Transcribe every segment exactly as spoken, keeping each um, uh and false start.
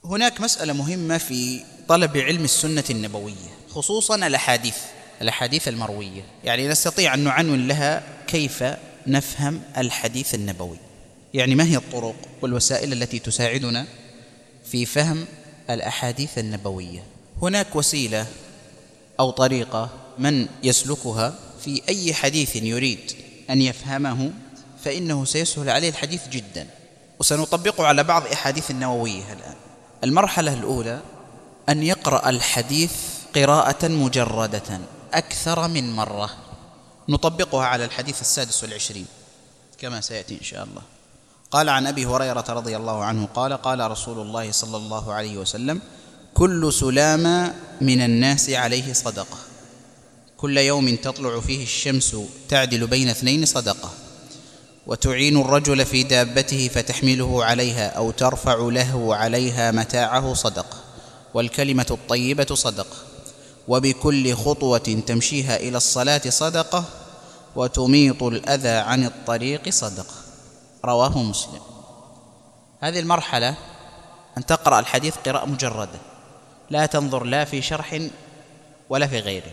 هناك مسألة مهمة في طلب علم السنة النبوية، خصوصا الأحاديث الأحاديث المروية. يعني نستطيع أن نعنون لها كيف نفهم الحديث النبوي، يعني ما هي الطرق والوسائل التي تساعدنا في فهم الأحاديث النبوية. هناك وسيلة أو طريقة من يسلكها في أي حديث يريد أن يفهمه فإنه سيسهل عليه الحديث جدا، وسنطبقه على بعض أحاديث النووية الآن. المرحلة الأولى أن يقرأ الحديث قراءة مجردة أكثر من مرة، نطبقها على الحديث السادس والعشرين كما سيأتي إن شاء الله. قال عن أبي هريرة رضي الله عنه قال قال رسول الله صلى الله عليه وسلم: كل سلامة من الناس عليه صدقة، كل يوم تطلع فيه الشمس تعدل بين اثنين صدقة، وتعين الرجل في دابته فتحمله عليها أو ترفع له عليها متاعه صدقة، والكلمة الطيبة صدقة، وبكل خطوة تمشيها إلى الصلاة صدقة، وتميط الأذى عن الطريق صدقة. رواه مسلم. هذه المرحلة أن تقرأ الحديث قراءة مجردة، لا تنظر لا في شرح ولا في غيره،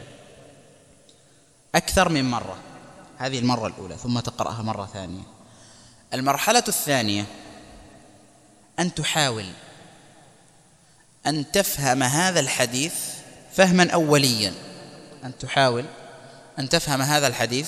أكثر من مرة. هذه المرة الأولى، ثم تقرأها مرة ثانية. المرحلة الثانية أن تحاول أن تفهم هذا الحديث فهما أوليا، أن تحاول أن تفهم هذا الحديث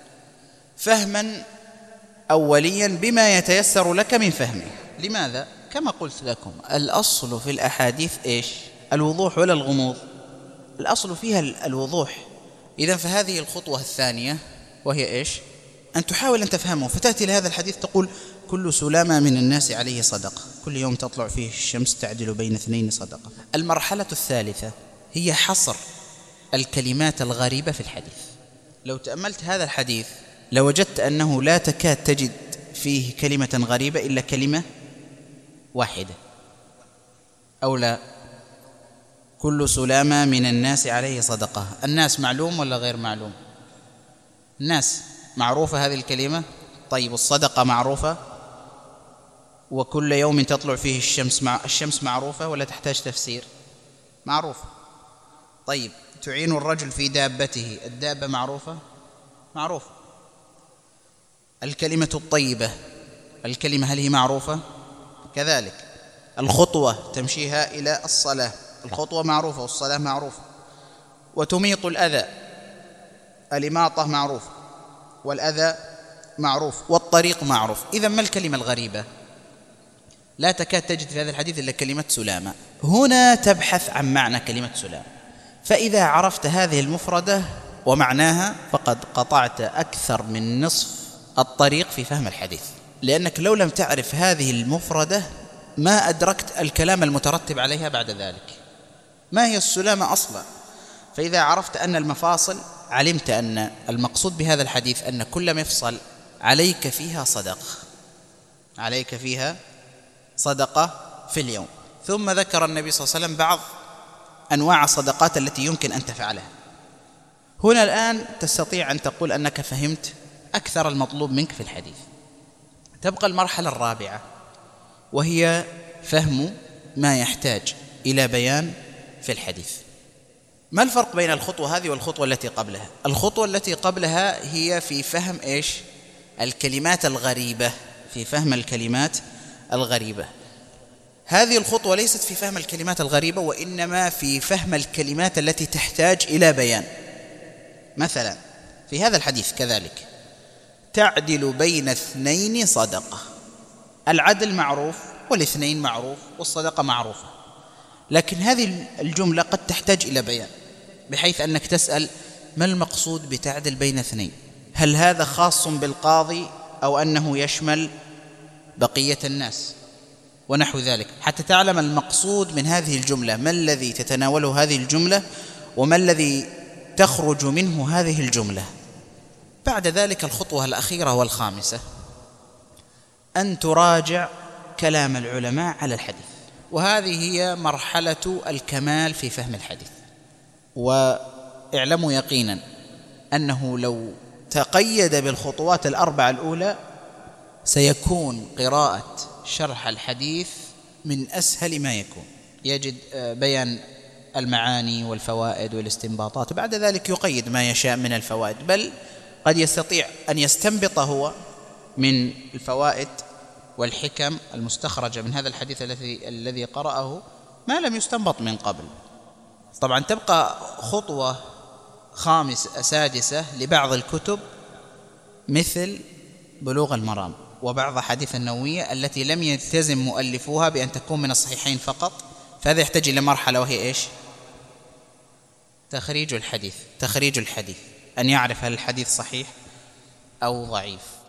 فهما أوليا بما يتيسر لك من فهمه. لماذا؟ كما قلت لكم، الأصل في الأحاديث إيش؟ الوضوح ولا الغموض؟ الأصل فيها الوضوح. إذن فهذه الخطوة الثانية وهي إيش؟ أن تحاول أن تفهمه، فتأتي لهذا الحديث تقول: كل سلامة من الناس عليه صدقة، كل يوم تطلع فيه الشمس تعدل بين اثنين صدقة. المرحلة الثالثة هي حصر الكلمات الغريبة في الحديث. لو تأملت هذا الحديث لوجدت أنه لا تكاد تجد فيه كلمة غريبة إلا كلمة واحدة، أو لا؟ كل سلامة من الناس عليه صدقة. الناس معلوم ولا غير معلوم؟ الناس معروفة هذه الكلمة. طيب الصدقة معروفة، وكل يوم تطلع فيه الشمس مع الشمس معروفة ولا تحتاج تفسير؟ معروفة. طيب تعين الرجل في دابته، الدابة معروفة؟ معروفة. الكلمة الطيبة، الكلمة هل هي معروفة؟ كذلك. الخطوة تمشيها إلى الصلاة، الخطوة معروفة والصلاة معروفة. وتميط الأذى، الإماطة معروفة والأذى معروف والطريق معروف. إذا ما الكلمة الغريبة؟ لا تكاد تجد في هذا الحديث إلا كلمة سلامة. هنا تبحث عن معنى كلمة سلامة، فإذا عرفت هذه المفردة ومعناها فقد قطعت أكثر من نصف الطريق في فهم الحديث، لأنك لو لم تعرف هذه المفردة ما أدركت الكلام المترتب عليها بعد ذلك. ما هي السلامة أصلا؟ فإذا عرفت أن المفاصل، علمت أن المقصود بهذا الحديث أن كل مفصل عليك فيها صدقة، عليك فيها صدقة في اليوم. ثم ذكر النبي صلى الله عليه وسلم بعض أنواع الصدقات التي يمكن أن تفعلها. هنا الآن تستطيع أن تقول أنك فهمت أكثر المطلوب منك في الحديث. تبقى المرحلة الرابعة وهي فهم ما يحتاج إلى بيان في الحديث. ما الفرق بين الخطوة هذه والخطوة التي قبلها؟ الخطوة التي قبلها هي في فهم إيش؟ الكلمات الغريبة، في فهم الكلمات الغريبة. هذه الخطوة ليست في فهم الكلمات الغريبة، وإنما في فهم الكلمات التي تحتاج إلى بيان. مثلا في هذا الحديث كذلك: تعدل بين اثنين صدقة. العدل معروف والاثنين معروف والصدقة معروفة، لكن هذه الجملة قد تحتاج إلى بيان، بحيث أنك تسأل: ما المقصود بتعدل بين اثنين؟ هل هذا خاص بالقاضي أو أنه يشمل بقية الناس؟ ونحو ذلك، حتى تعلم المقصود من هذه الجملة، ما الذي تتناوله هذه الجملة وما الذي تخرج منه هذه الجملة. بعد ذلك الخطوة الأخيرة والخامسة أن تراجع كلام العلماء على الحديث، وهذه هي مرحلة الكمال في فهم الحديث. واعلموا يقينا أنه لو تقيد بالخطوات الأربعة الأولى سيكون قراءة شرح الحديث من أسهل ما يكون، يجد بيان المعاني والفوائد والاستنباطات، بعد ذلك يقيد ما يشاء من الفوائد، بل قد يستطيع أن يستنبط هو من الفوائد والحكم المستخرجة من هذا الحديث الذي الذي قرأه ما لم يستنبط من قبل. طبعا تبقى خطوة خامسة سادسة لبعض الكتب مثل بلوغ المرام وبعض أحاديث النووية التي لم يلتزم مؤلفوها بأن تكون من الصحيحين فقط، فهذا يحتاج إلى مرحلة وهي إيش؟ تخريج الحديث. تخريج الحديث أن يعرف هل الحديث صحيح أو ضعيف.